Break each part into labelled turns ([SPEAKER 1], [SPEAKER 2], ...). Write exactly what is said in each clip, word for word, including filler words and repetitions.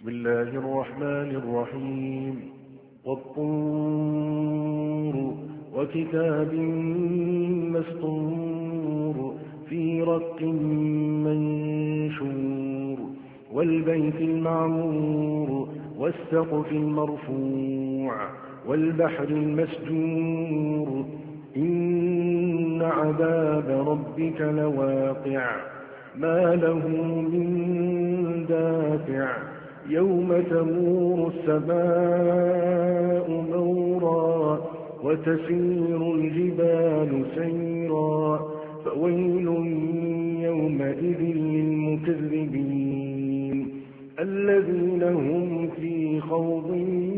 [SPEAKER 1] بسم الله الرحمن الرحيم والطور وكتاب مسطور في رق منشور والبيت المعمور والسقف المرفوع والبحر المسجور إن عذاب ربك لواقع ما له من دافع يوم تمور السماء مورا وتسير الجبال سيرا فويل يومئذ للمكذبين الذين هم في خوض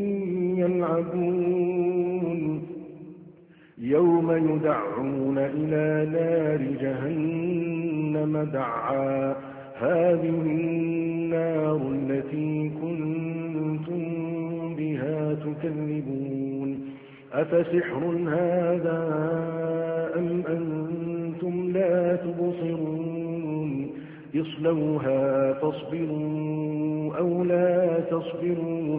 [SPEAKER 1] يلعبون يوم يدعون إلى نار جهنم دعا هذه النار التي كنتم بها تكذبون أفسحر هذا أم أنتم لا تبصرون اصلوها فاصبروا أو لا تصبروا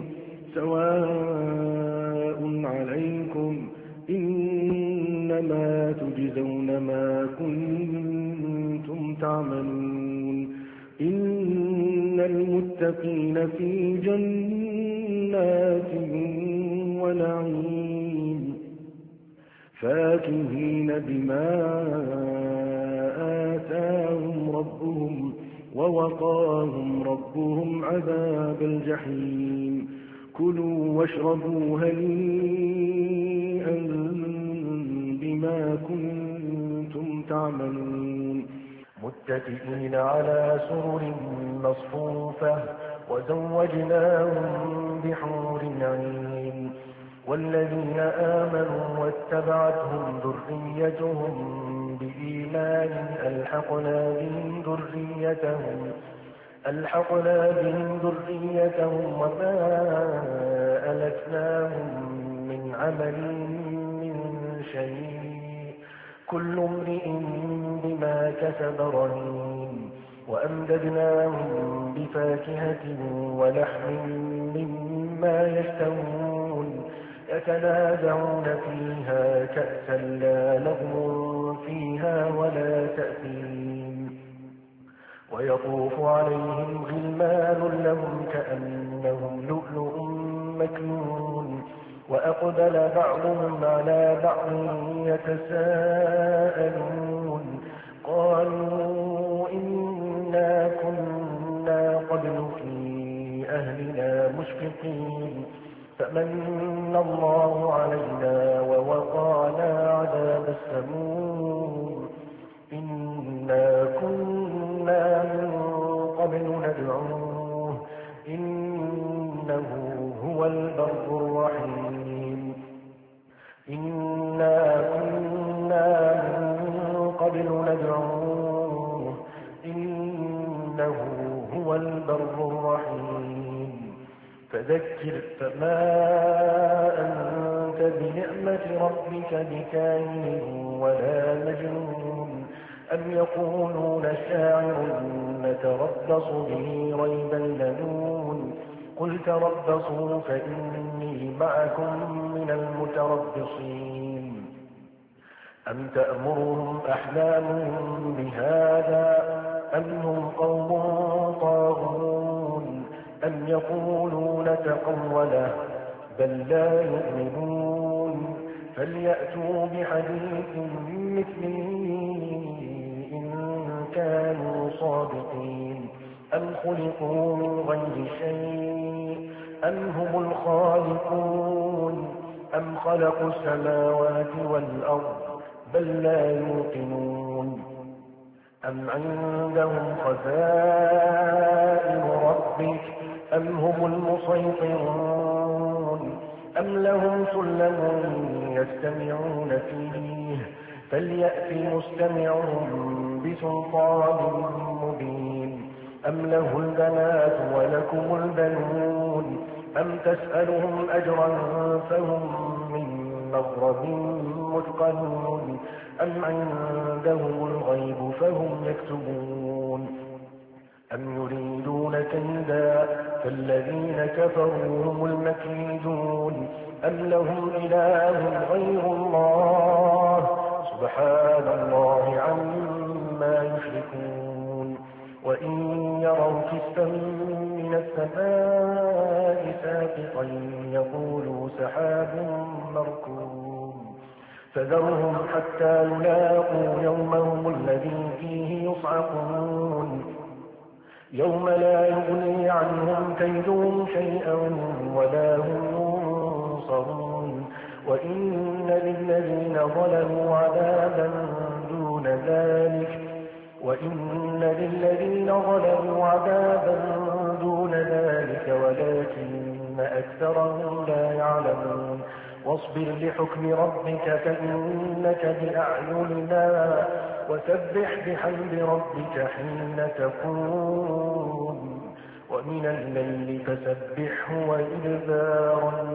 [SPEAKER 1] سواء عليكم إنما تجزون ما كنتم تعملون إن المتقين في جنات ونعيم فاكهين بما آتاهم ربهم ووقاهم ربهم عذاب الجحيم كلوا واشربوا هنيئا بما كنتم تعملون
[SPEAKER 2] متكئين على سرر مصفوفة وزوجناهم بحور عين والذين آمنوا واتبعتهم ذريتهم بإيمان ألحقنا بهم ذريتهم ألحقنا بهم ذريتهم وما ألتناهم من عمل من شيء كل امرئ بما كسب رهين وأمددناهم بفاكهة ولحم مما يشتهون يتنازعون فيها كأسا لا لغو فيها ولا تأثيم ويطوف عليهم غلمان لهم كأنهم لؤلؤ مكنون وأقبل بعضهم على بعض يتساءلون قالوا إنا كنا قبل في أهلنا مشفقين فمن الله علينا ووقانا عذاب السموم إنا كنا من قبل ندعوه إنه هو البر الرحيم إنا كنا من قبل ندعوه إنه هو البر الرحيم فذكر فما أنت بنعمة ربك بكاهن ولا مجنون أم يقولون شاعر نتربص به ريب المنون قل تربصوا فإني معكم من المتربصين أم تأمرهم أحلامهم بهذا أم هم قوم طاغون أم يقولون تقوله بل لا يؤمنون فليأتوا بحديث مثله إن كانوا صادقين أم خلقوا من غير شيء أم هم الخالقون أم خلقوا السماوات والأرض بل لا يوقنون أم عندهم خزائن ربك أم هم المسيطرون أم لهم سلم يستمعون فيه فليأت مستمعهم بسلطان مبين أم له البنات ولكم البنون أم تسألهم أجرا فهم من مغرب مثقلون أم عندهم الغيب فهم يكتبون أم يريدون كيدا فالذين كفروا هم المكيدون أم لهم إله غير الله سبحان الله عما يشركون وإن يروا كسفا من السماء ساقطا يقولوا سحاب مركوم فذرهم حتى يلاقوا يومهم الذي فيه يصعقون يوم لا يغني عنهم كيدهم شيئا ولا هم ينصرون وإن للذين ظلموا عذابا دون ذلك وإن للذين ظلموا عذابا دون ذلك ولكن أكثرهم لا يعلمون واصبر لحكم ربك فإنك بأعيننا وسبح بحمد ربك حين تقوم ومن الليل فسبحه وإدبار